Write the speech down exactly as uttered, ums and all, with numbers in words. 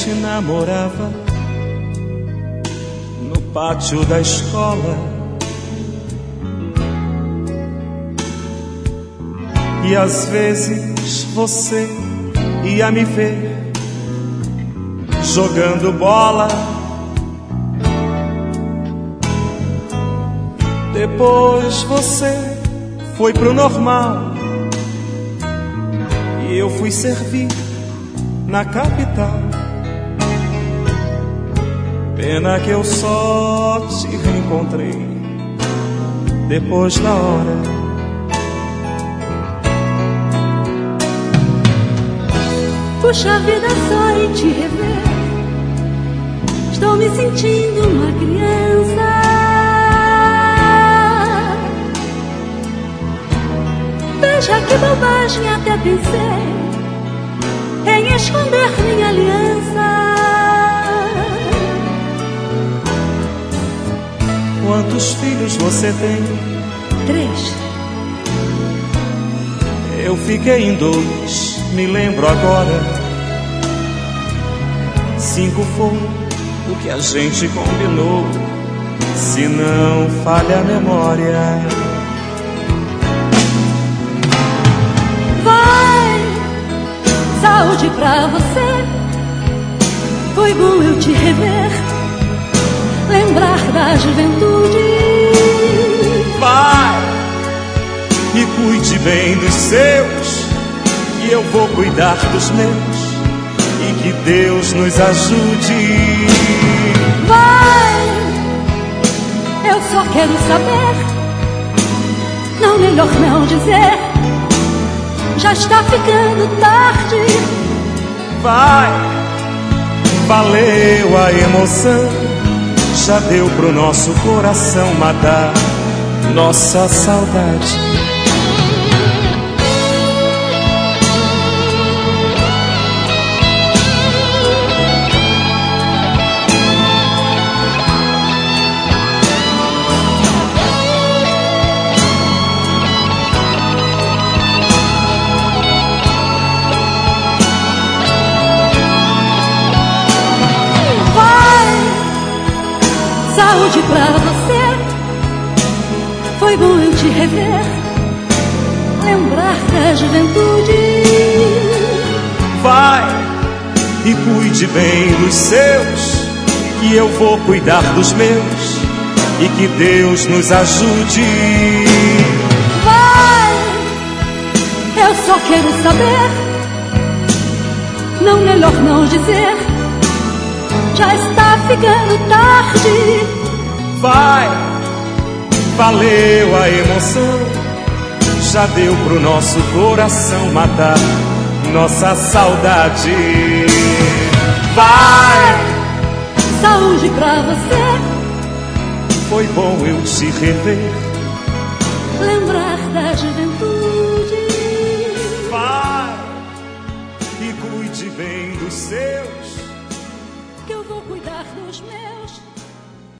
gente namorava no pátio da escola. E às vezes você ia me ver jogando bola. Depois você foi pro normal e eu fui servir na capital. Pena que eu só te reencontrei depois da hora. Puxa vida, só em te rever estou me sentindo uma criança. Veja que bobagem, até pensei em esconder minha aliança. Quantos filhos você tem? Três. Eu fiquei em dois, me lembro agora. Cinco foi o que a gente combinou, se não falha a memória. Vai, saúde pra você. Foi bom eu te rever, lembrar da juventude. Vai e cuide bem dos seus, e eu vou cuidar dos meus. E que Deus nos ajude. Vai, eu só quero saber, não, melhor não dizer, já está ficando tarde. Vai, valeu a emoção, já deu pro nosso coração matar nossa saudade. Saúde pra você. Foi bom eu te rever, lembrar da juventude. Vai e cuide bem dos seus, que eu vou cuidar dos meus. E que Deus nos ajude. Vai, eu só quero saber, não, melhor não dizer, já está ficando tarde. Vai, valeu a emoção, já deu pro nosso coração matar nossa saudade. Vai, saúde pra você. Foi bom eu te rever, lembrar da juventude. Vai e cuide bem dos seus, que eu vou cuidar dos meus.